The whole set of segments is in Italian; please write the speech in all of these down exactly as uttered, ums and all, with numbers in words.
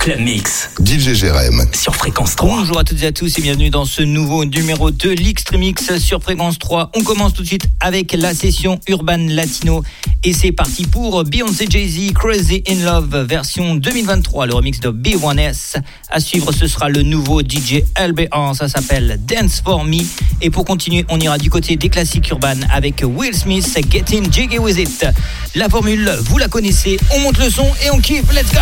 Club Mix. D J Jérém sur Fréquence trois. Bonjour à toutes et à tous et bienvenue dans ce nouveau numéro de l'Extreme Mix sur Fréquence trois. On commence tout de suite avec la session Urban Latino et c'est parti pour Beyoncé Jay-Z Crazy in Love version deux mille vingt-trois, le remix de B un S. À suivre, ce sera le nouveau D J L B un, ça s'appelle Dance For Me. Et pour continuer, on ira du côté des classiques urbains avec Will Smith, Getting Jiggy With It. La formule, vous la connaissez, on monte le son et on kiffe, let's go!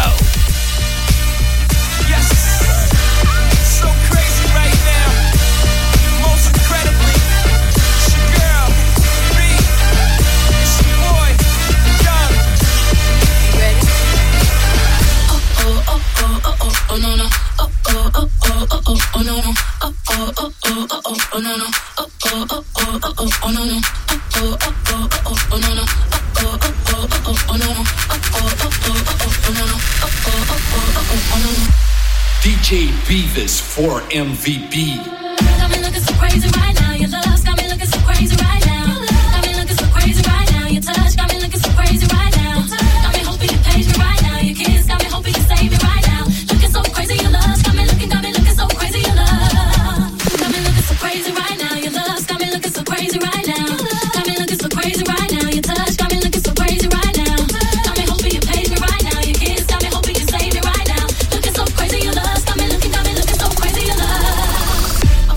Yes, so crazy right now. Most incredibly, it's your girl, B. It's your boy, Young. You ready? Oh oh oh oh oh oh oh no no. Oh oh oh oh oh oh oh no no. Oh oh oh oh oh oh oh no no. Oh oh oh oh oh oh oh no no. Oh oh oh oh oh oh no no. Oh oh oh oh oh oh no no. Oh oh oh oh oh oh no no. Oh oh oh oh oh no no. D J Beavis for M V P. Got me looking so crazy right now. Your love's got me looking so crazy right now. Got me looking so crazy right now. Your touch got me looking so crazy right now. Got me hoping you page me right now. Your kiss got me hoping you save me right now. Looking so crazy, your love's got me looking, got me looking so crazy, your love. Got me looking so crazy right now. Your love's got me looking so crazy right now. Got me looking so crazy right now. Your touch got me looking so crazy right now. Got me hoping you page me right now. Your kiss got me hoping you save me right now. Looking so crazy, your love.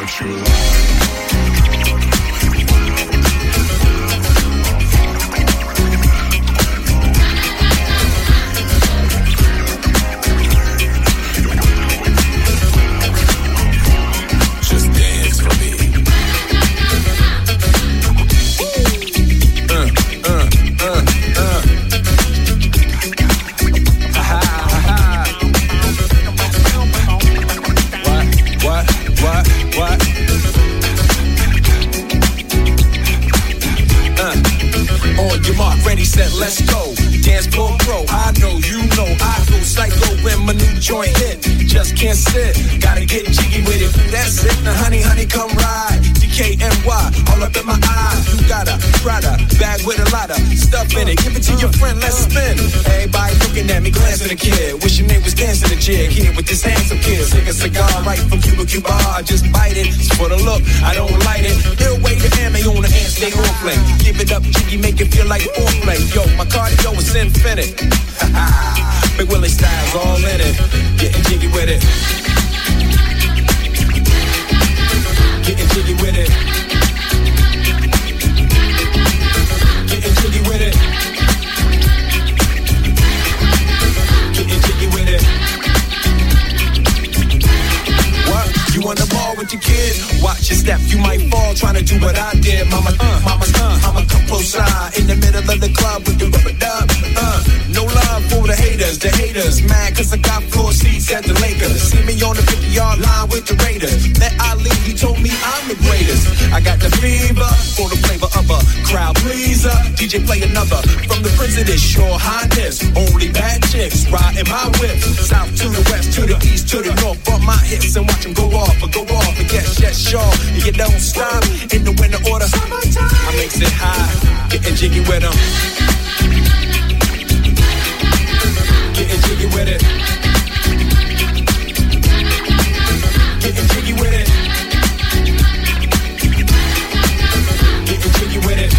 what you like. Set, let's go. Dance floor pro. I know, you know, I go psycho when my new joint hit. Just can't sit, gotta get jiggy with it. That's it, now honey, honey, come ride. D K N Y, all up in my eyes. You got a Prada bag with a lot of stuff in it. Give it to your friend, let's spin. Everybody looking at me, glancing at the kid. Wishing they was dancing the jig here with this handsome kid. Take a cigar right from Cuba Cuba. I just bite it, it's for the look, I don't light it. Ill way to ammo on the hand, stay on play. Give it up, jiggy, make it feel like foreplay. Yo, my cardio is infinite. Big Willie style's all in it. Getting jiggy with it. Getting jiggy with it. Getting jiggy with it. Getting jiggy with it. What? You on the ball with your kid? Watch your step, you might fall trying to do what I did. Mama, uh, mama, uh, I'ma come close side in the middle of the club with the rubber dub. Uh, no love for the haters, the haters mad cause I got floor seats at the Lakers. See me on the fifty-yard line with the Raiders. That Ali, he told me I'm the greatest. I got the fever for the flavor of a crowd pleaser. D J play another from the Prince of this Your Highness. Only bad chicks riding my whip. South to the west, to the east, to the north. Bump my hips and watch them go off, or go off, and yes, yes, sure. And you don't stop in the winter order. I makes it high, getting jiggy with them. Getting jiggy with it. Getting jiggy with it. Getting jiggy with it.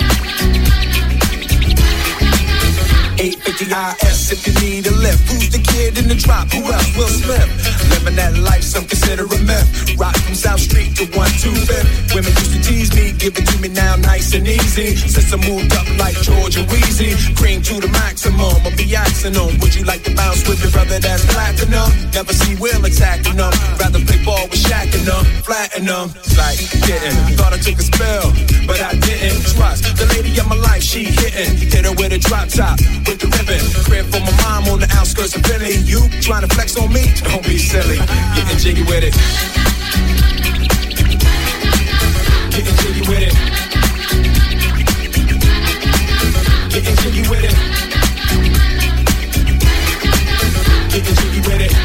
eight fifty I S if you need a lift. Who's the kid in the drop? Who else? Will Smith. Living that life, some consider a myth. Rock from South Street to one two fifth. Women used to tease me, give it to me now nice and easy. Since I moved up like George and Wheezy, cream to the maximum. I'll be asking them, would you like to bounce with your brother that's platinum? Never see Will attacking them. Rather play ball with Shaq and them, flatten them. Like, didn't. Thought I took a spell, but I didn't. Trust the lady of my life, she hitting. Hit her with a drop top, with the ribbon. Crib for my mom on the outskirts of Philly. You trying to flex on me? Don't be silly. Getting jiggy with it. Getting jiggy with it. Getting jiggy with it. Getting jiggy with it.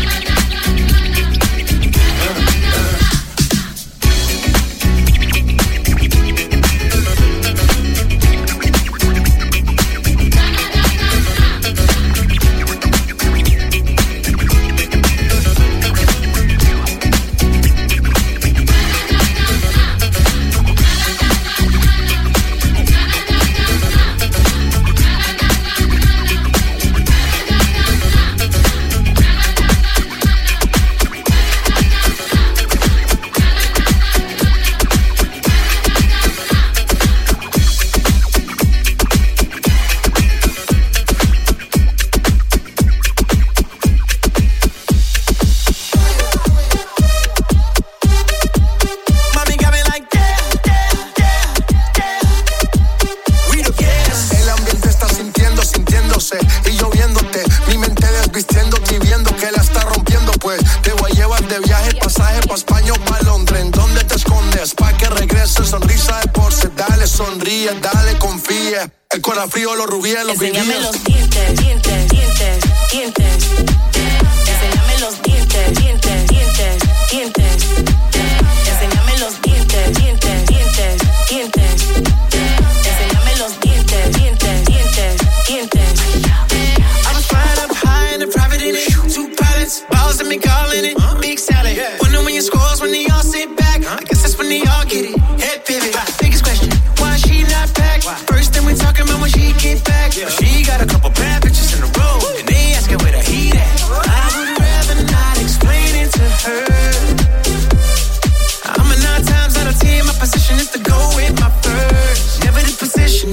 Frío, los rubíes, los enséñame los dientes, dientes, dientes, dientes. Enséñame los dientes, dientes, dientes, dientes. Enséñame los dientes, dientes, dientes, dientes. Enséñame los dientes, dientes, dientes, dientes. I was flying up high in the private in it. Two pilots, balls and me calling it. Big salad. Wonder when your scores when they all sit back. I guess that's when they all get it. Head pivot. Biggest question, why she not back? First thing we talking about when she get back. She got a couple bad bitches in a row, and they asking where the heat at. I would rather not explain it to her. I'ma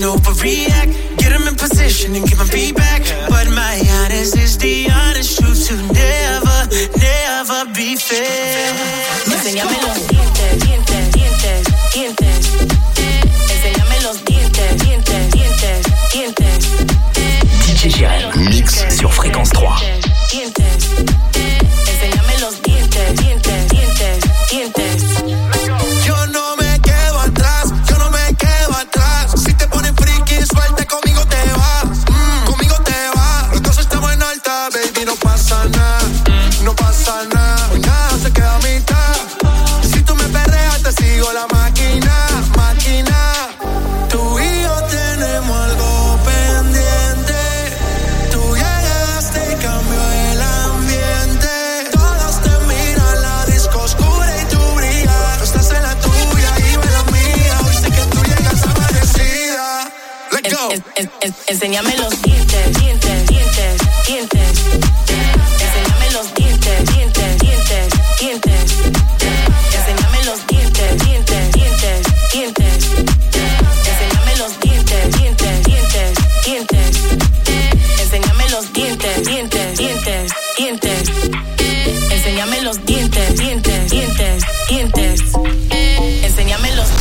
overreact. Get him in position and give him feedback. But my honest is the honest truth to never, never be fair. Enséñame los dientes, dientes, dientes, dientes. Enséñame los dientes, dientes, dientes, dientes. D J Jérémy, mix sur Fréquence trois. Dientes. Enséñame los dientes, dientes, dientes, dientes. Yo no me quedo atrás, yo no me quedo atrás. Si te pones friki, suelta, conmigo te vas. Mm, conmigo te vas. Los dos estamos en alta, baby, no pasa nada. No pasa nada, hoy nada se queda a mitad. Si tú me perreas, te sigo la máquina, máquina. Tú y yo tenemos algo pendiente. Tú llegaste y cambió el ambiente. Todos te miran, la disco oscura y tú brillas. Tú estás en la tuya y yo en la mía. Hoy sé que tú llegas amanecida. Let's go. En- en- en- Enséñame los dientes, dientes, dientes, dientes. Enséñame los dientes, dientes, dientes, dientes. Enséñame los dientes, dientes, dientes, dientes. Enséñame los dientes, dientes, dientes, dientes. Enséñame los dientes, dientes, dientes, dientes. Enséñame los dientes, dientes, dientes, dientes. Enséñame los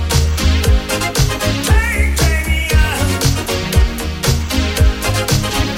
Take, take me out.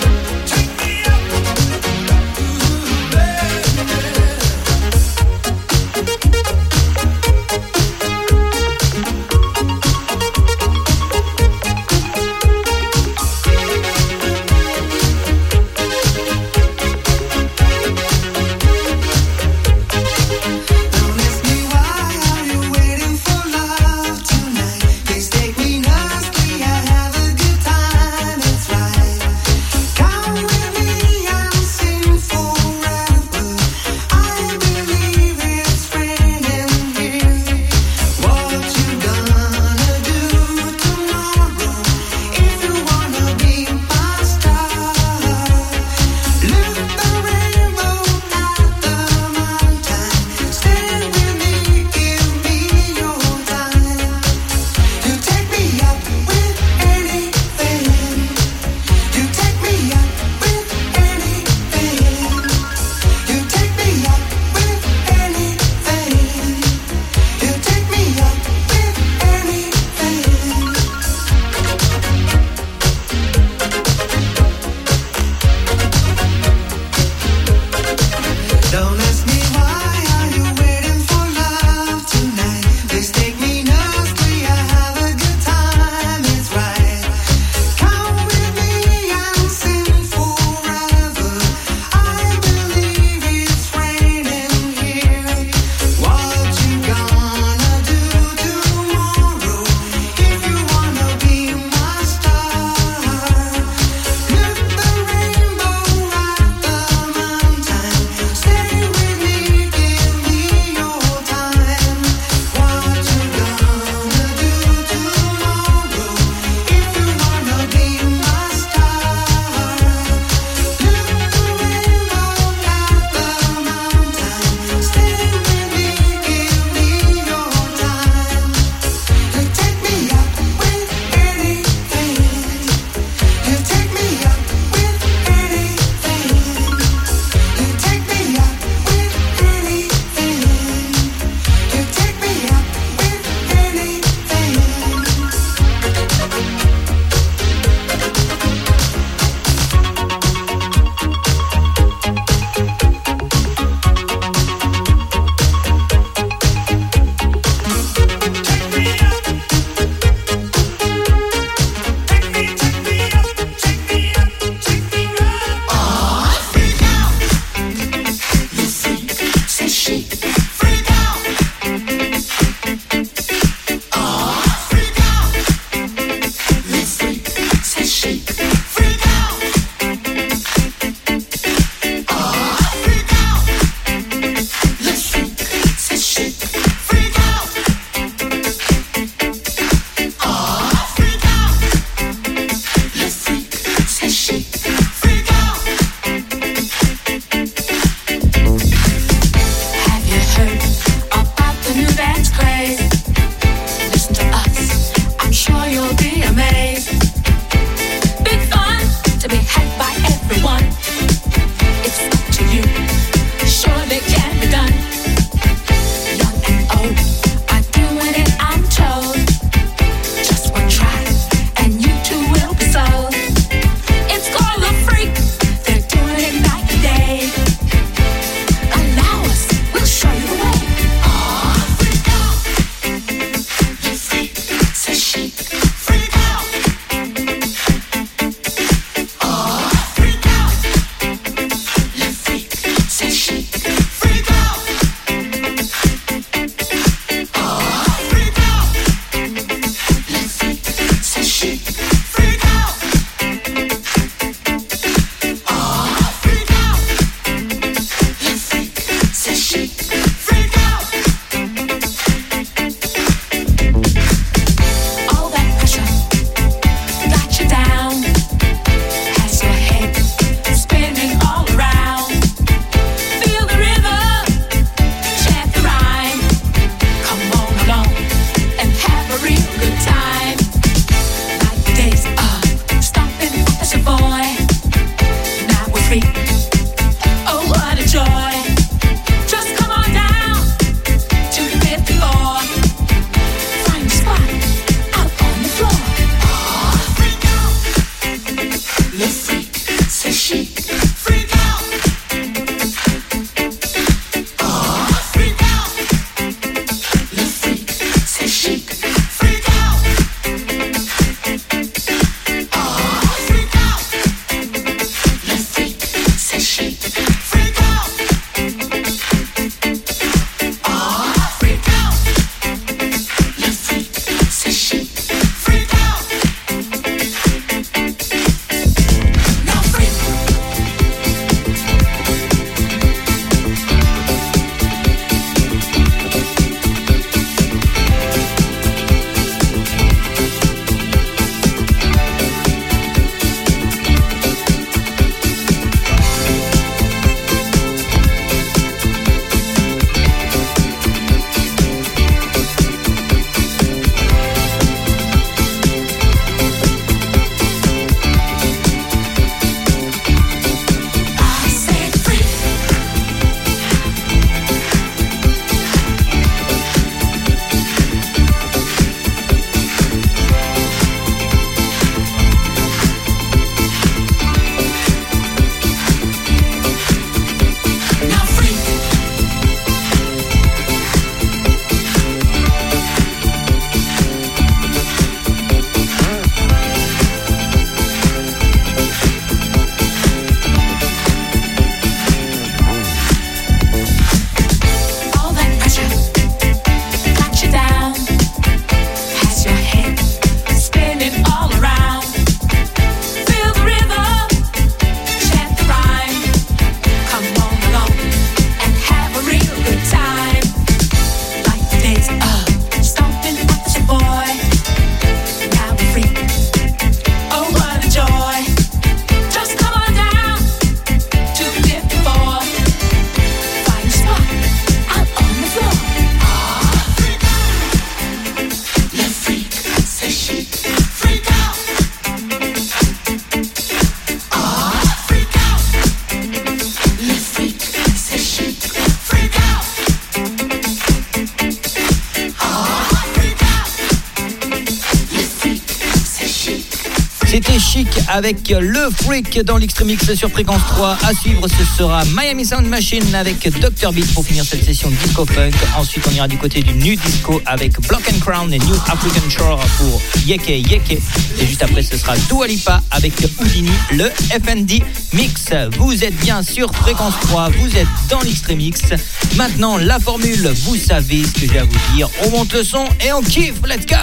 avec le Freak dans l'Extreme Mix sur Fréquence trois. À suivre, ce sera Miami Sound Machine avec docteur Beat pour finir cette session disco funk. Ensuite, on ira du côté du New Disco avec Block and Crown et New African Shore pour Yeke Yeke. Et juste après, ce sera Dua Lipa avec Houdini, le F and D Mix. Vous êtes bien sur Fréquence trois, vous êtes dans l'Extreme Mix. Maintenant, la formule, vous savez ce que j'ai à vous dire. On monte le son et on kiffe. Let's go!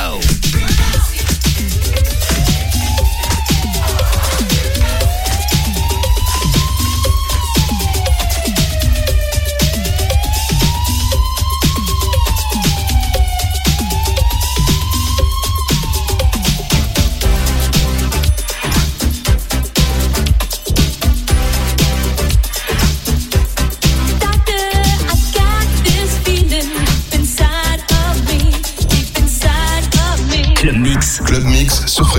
Club Mix. Club Mix sur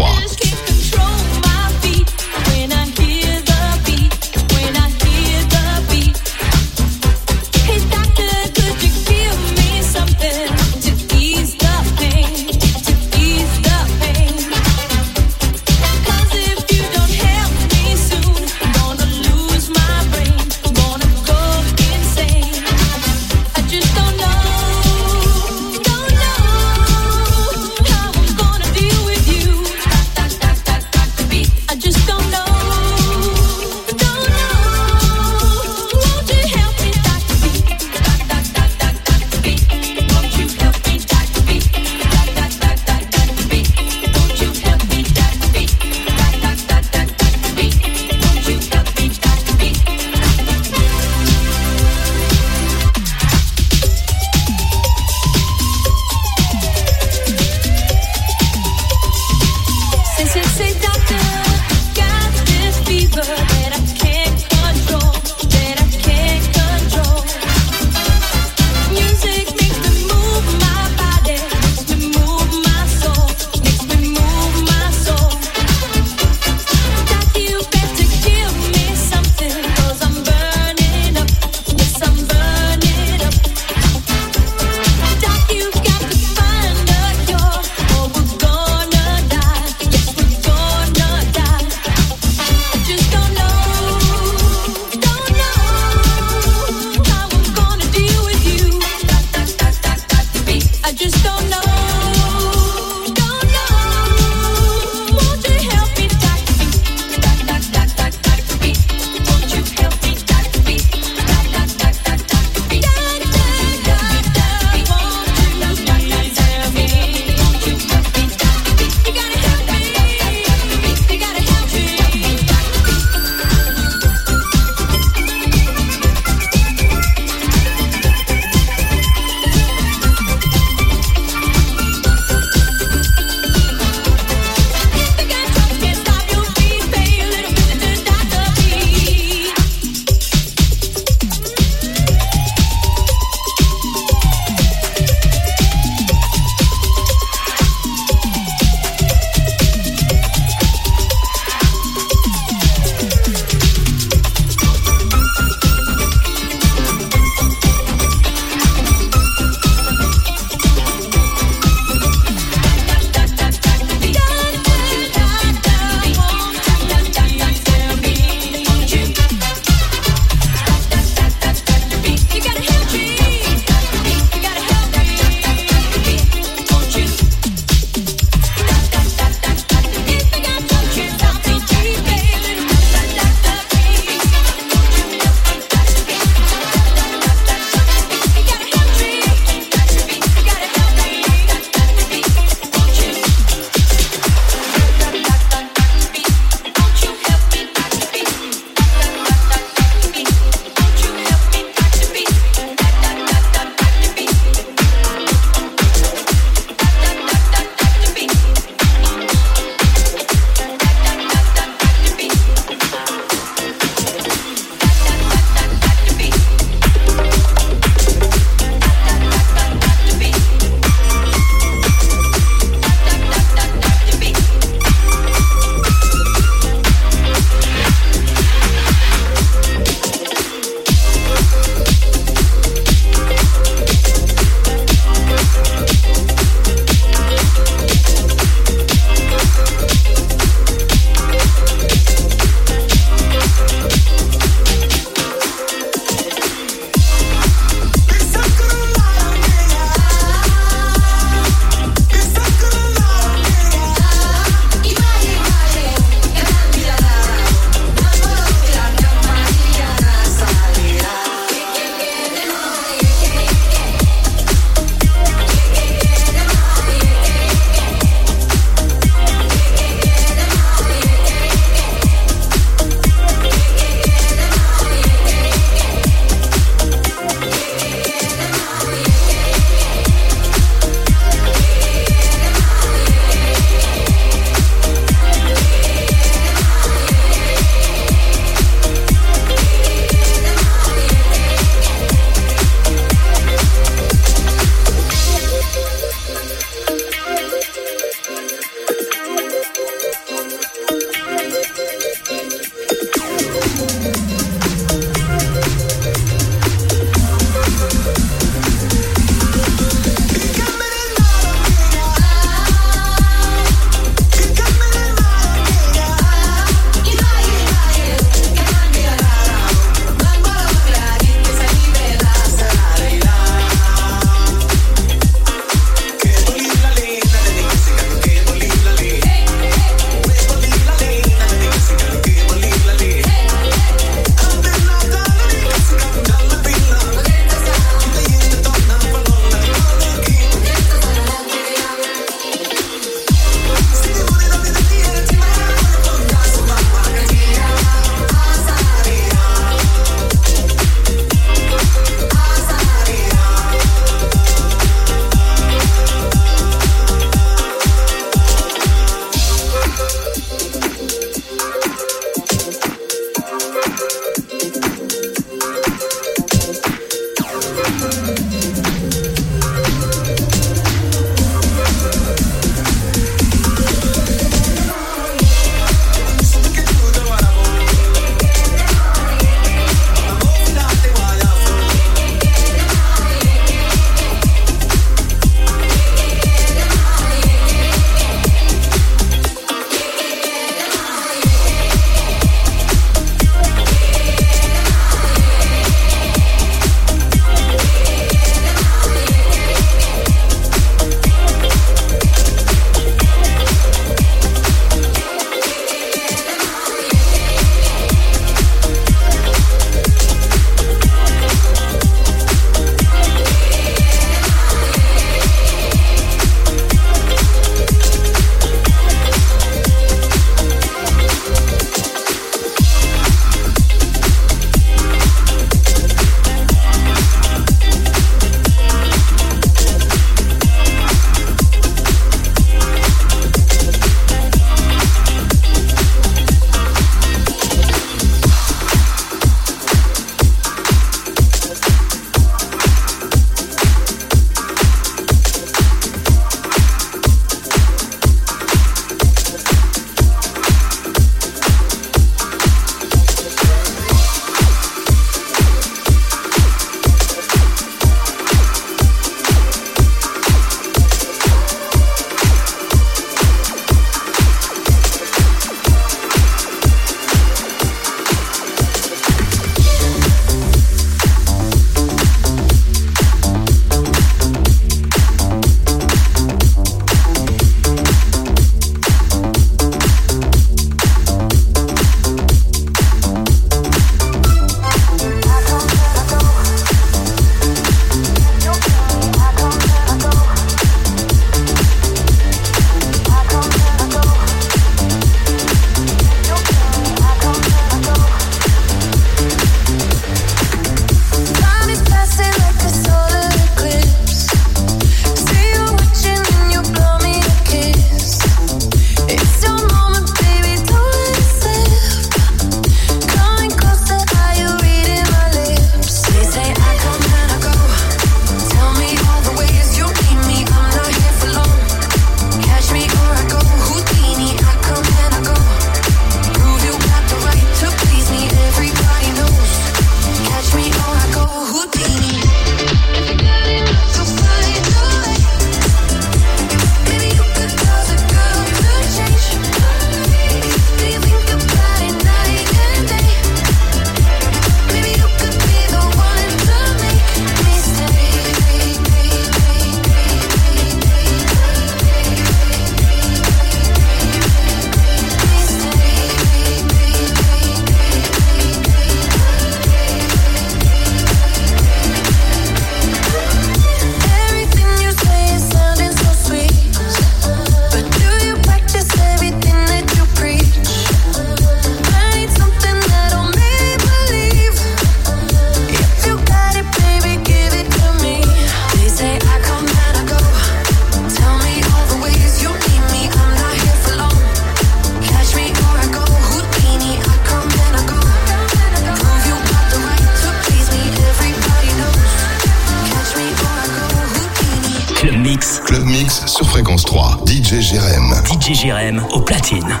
Fréquence trois, D J Jérém. D J Jérém au platine.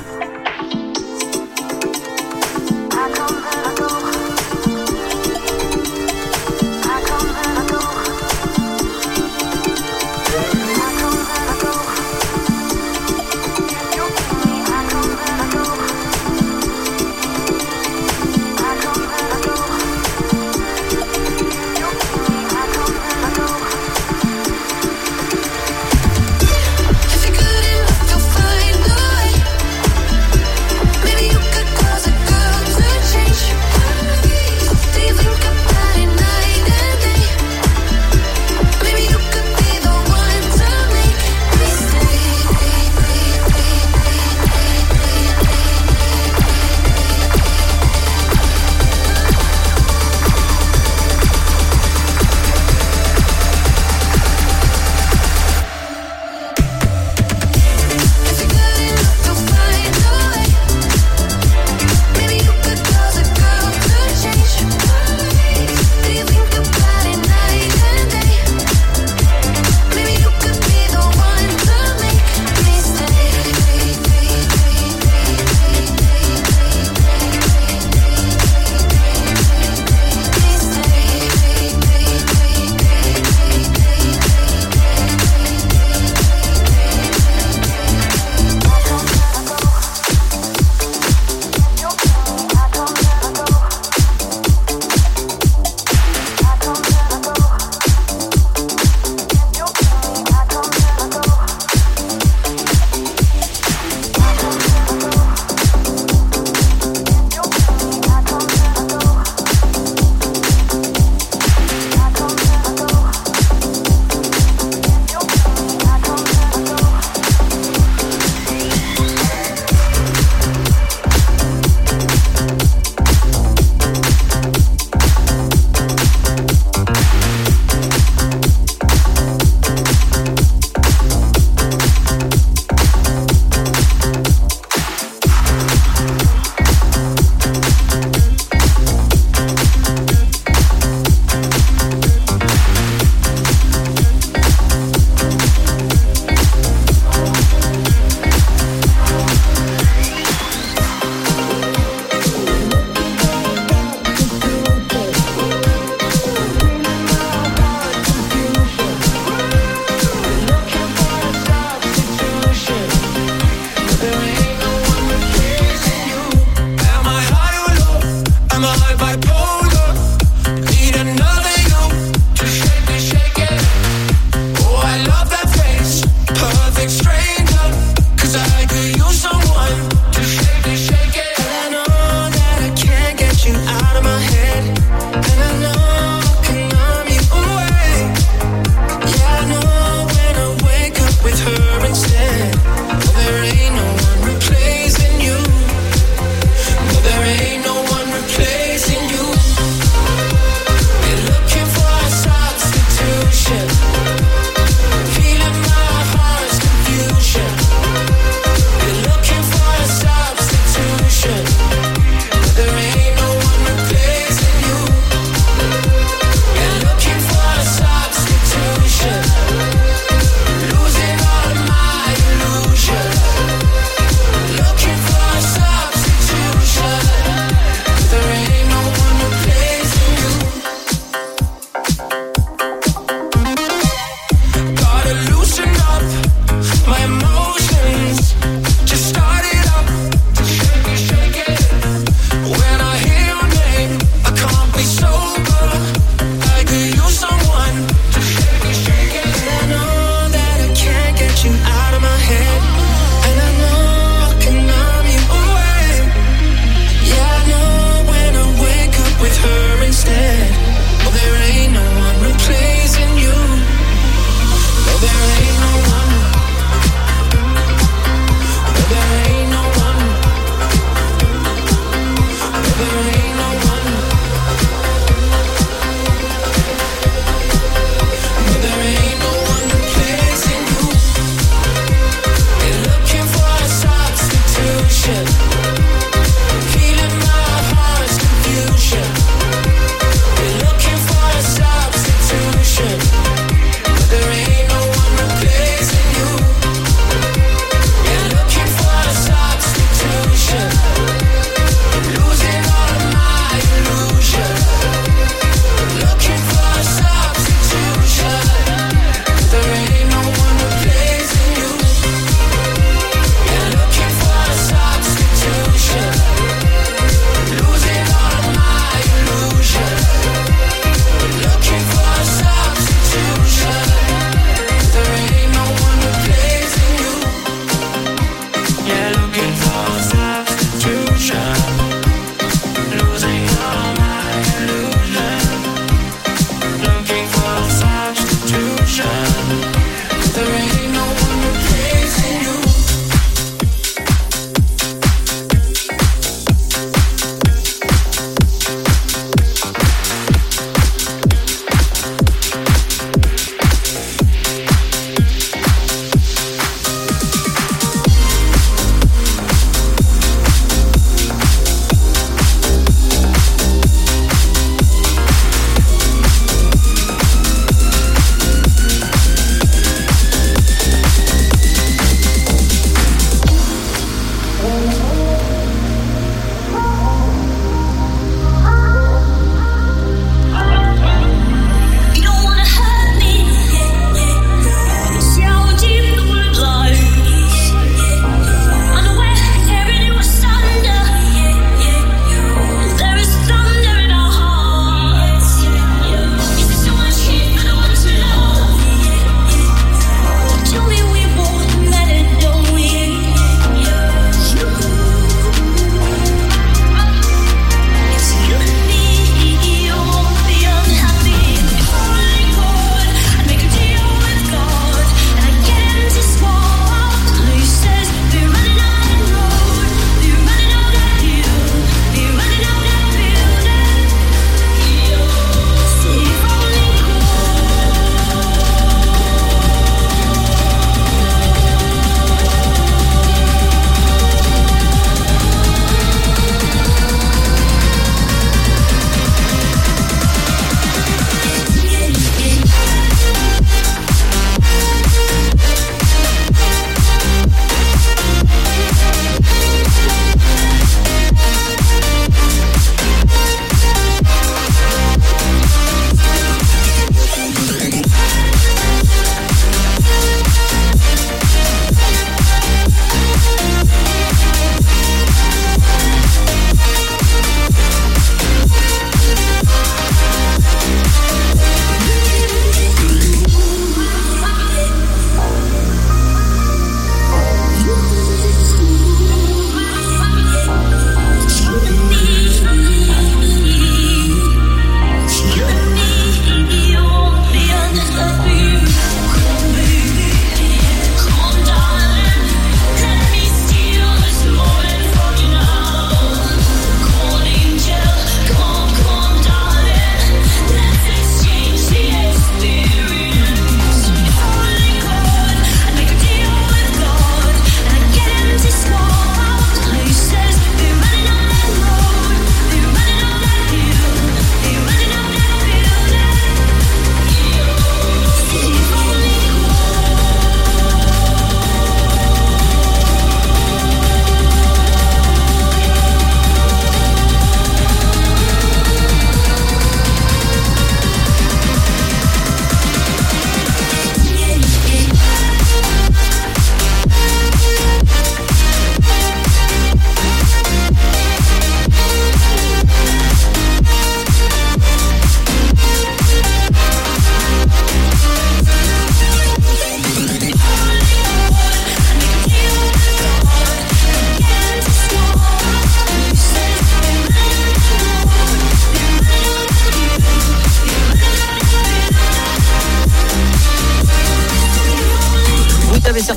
It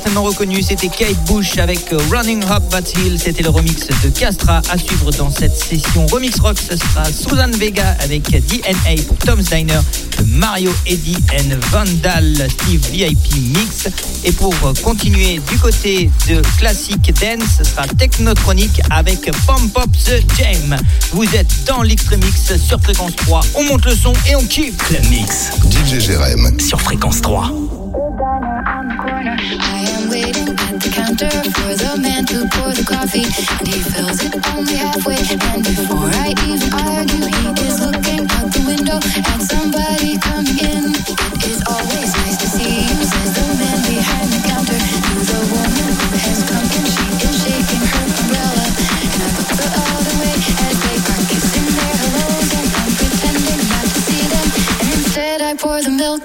certainement reconnu, c'était Kate Bush avec Running Up That Hill. C'était le remix de Castra à suivre dans cette session Remix Rock. Ce sera Susan Vega avec D N A pour Tom's Diner, Mario Eddy and Vandal Steve V I P Mix. Et pour continuer du côté de Classic Dance, ce sera Technotronic avec Pump Up The Jam. Vous êtes dans l'X-Mix sur Fréquence trois. On monte le son et on kiffe. Club Mix. D J Jérém sur Fréquence trois. I am waiting at the counter for the man to pour the coffee, and he fills it only halfway. And before I even argue, he is looking out the window at somebody coming in. It is always nice to see you, says the man behind the counter to the woman who has come in. She is shaking her umbrella, and I look the other way as they are kissing their hellos, and I'm pretending not to see them, and instead I pour the milk.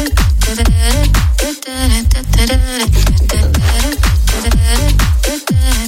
Da da da da da da da da da da da da da da da da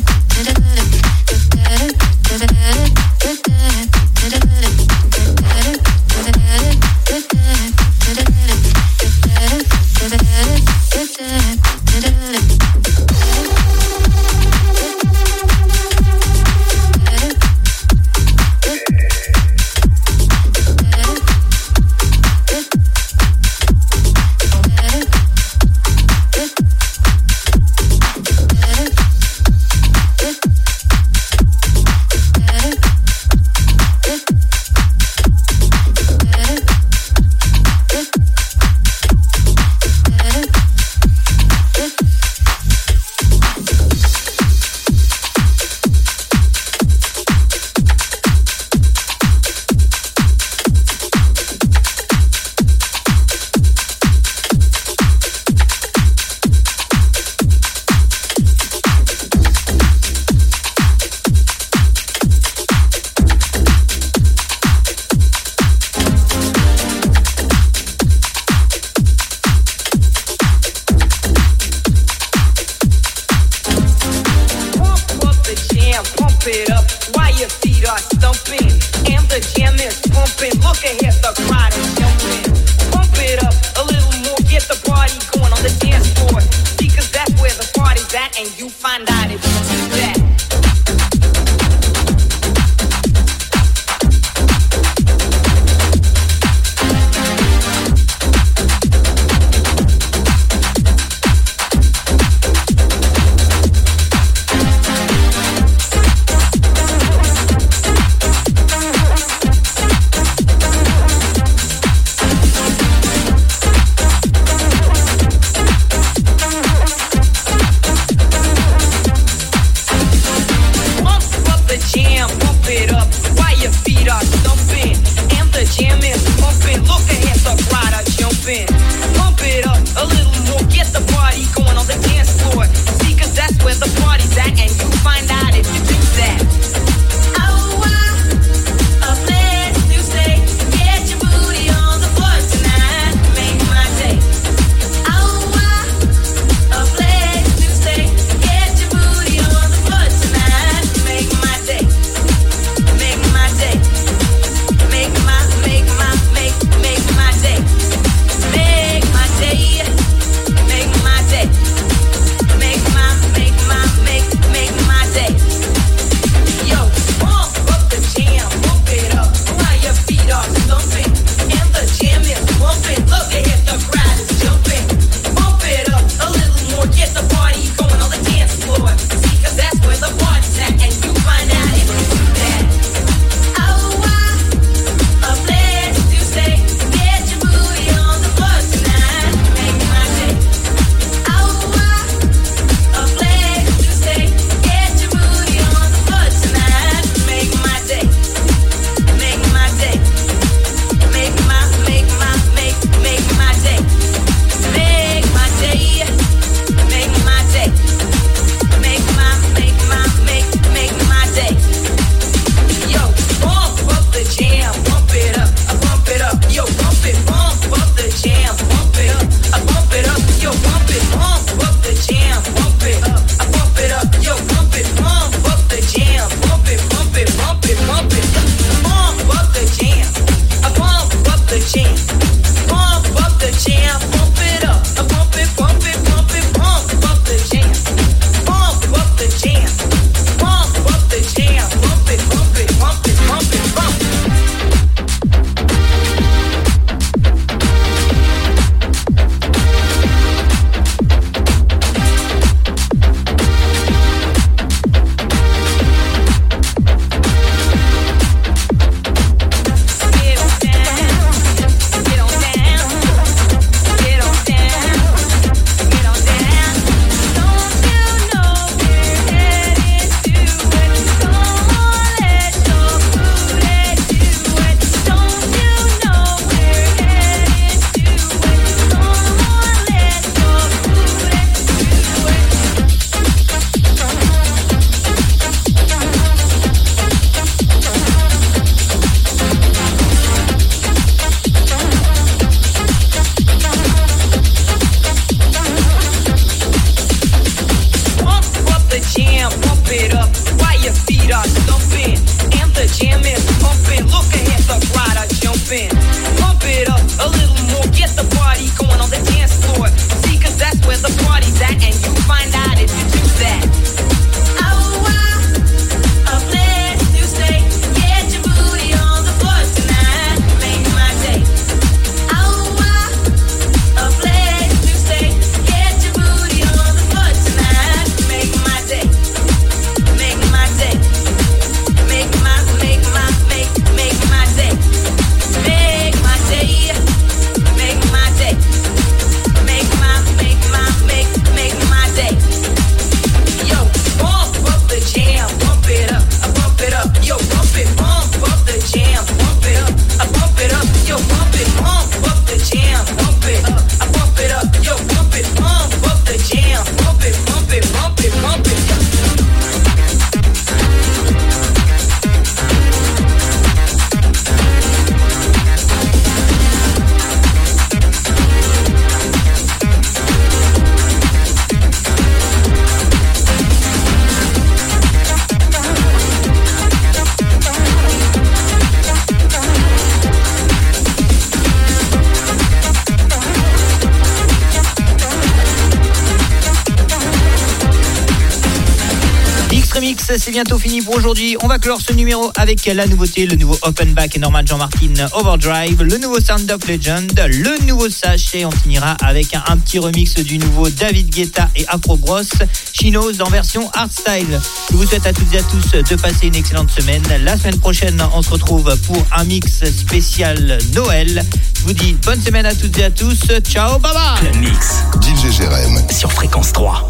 c'est bientôt fini pour aujourd'hui. On va clore ce numéro avec la nouveauté, le nouveau Offenbach et Norman Jean-Martin Overdrive, le nouveau Sound of Legend, le nouveau Sash et on finira avec un, un petit remix du nouveau David Guetta et Afro Bros, Chinos en version hardstyle. Je vous souhaite à toutes et à tous de passer une excellente semaine. La semaine prochaine, on se retrouve pour un mix spécial Noël. Je vous dis bonne semaine à toutes et à tous. Ciao, bye bye. Le mix D J Jérém sur Fréquence trois.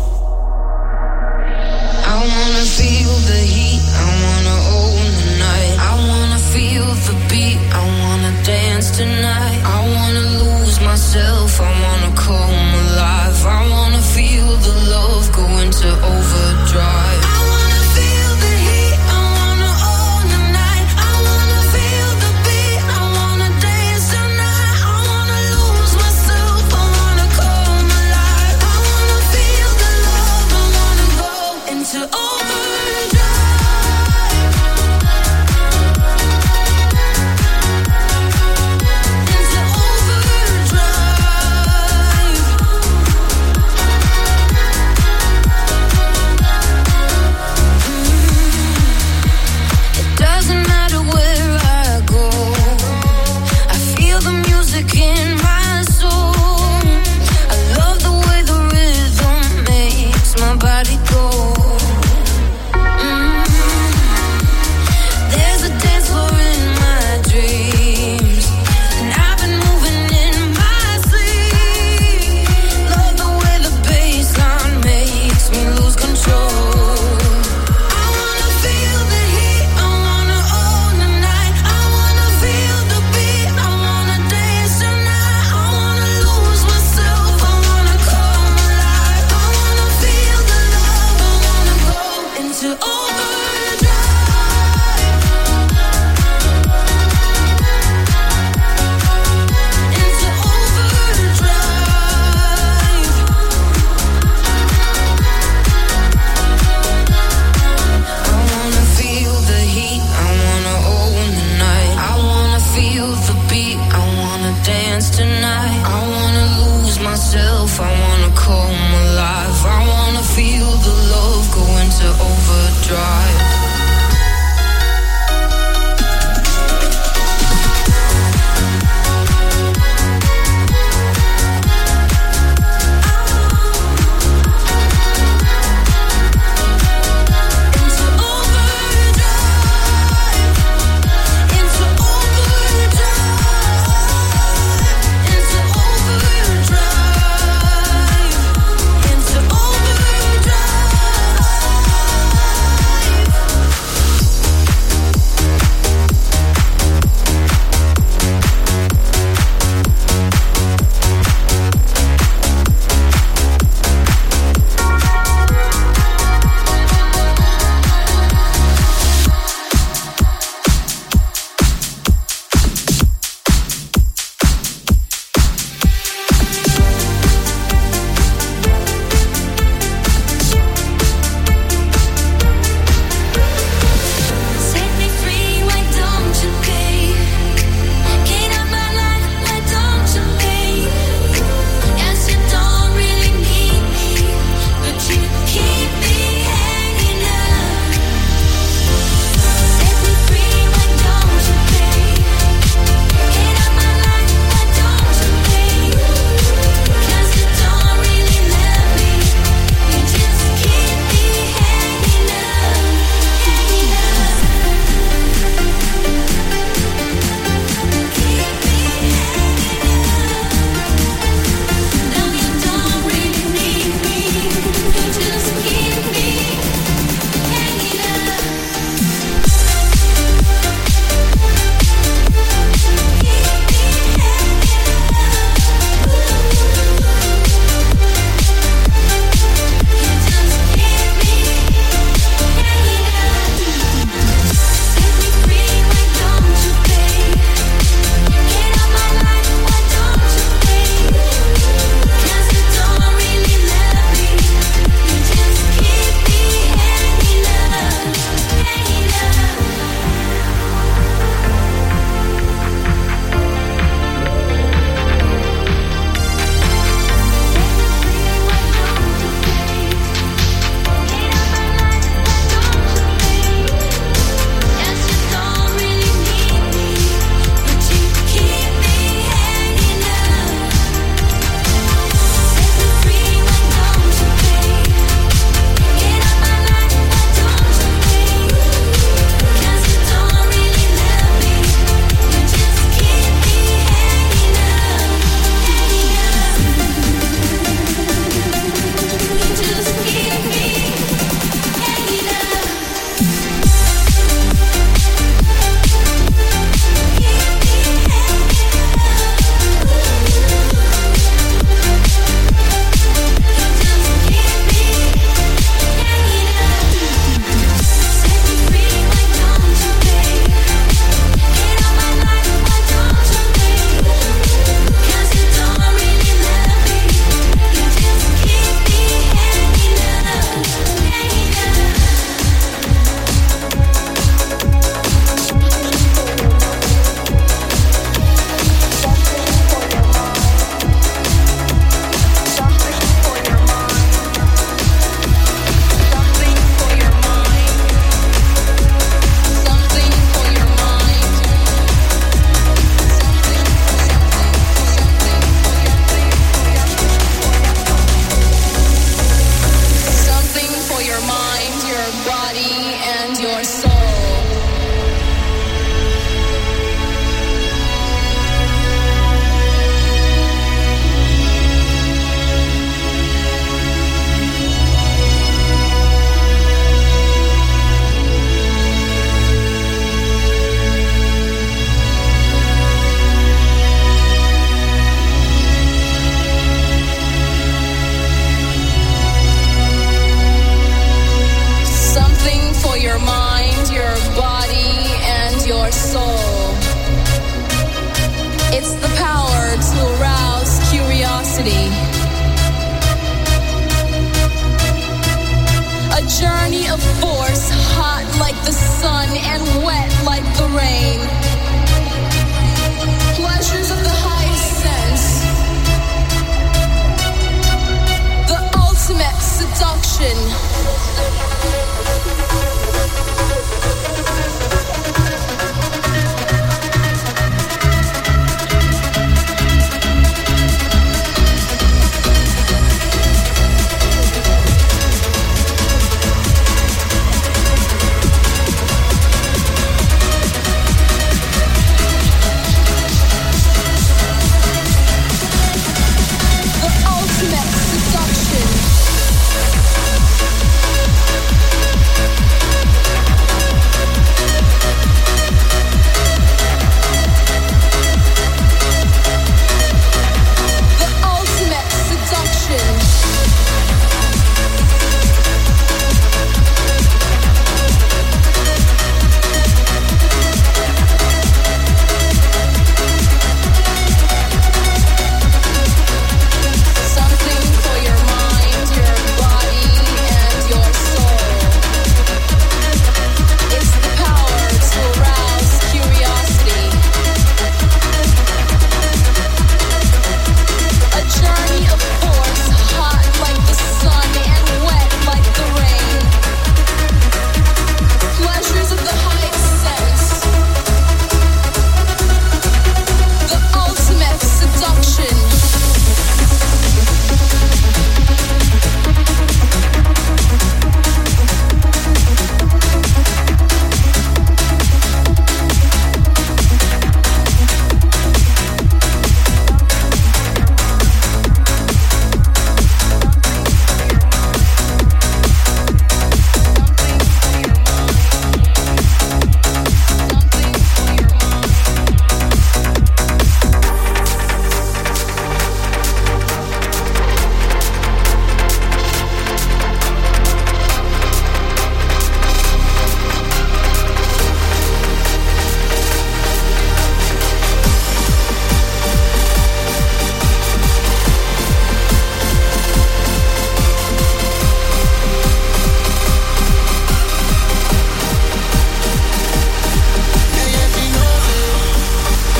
I wanna feel the heat, I wanna own the night. I wanna feel the beat, I wanna dance tonight. I wanna lose myself, I wanna come alive. I wanna feel the love.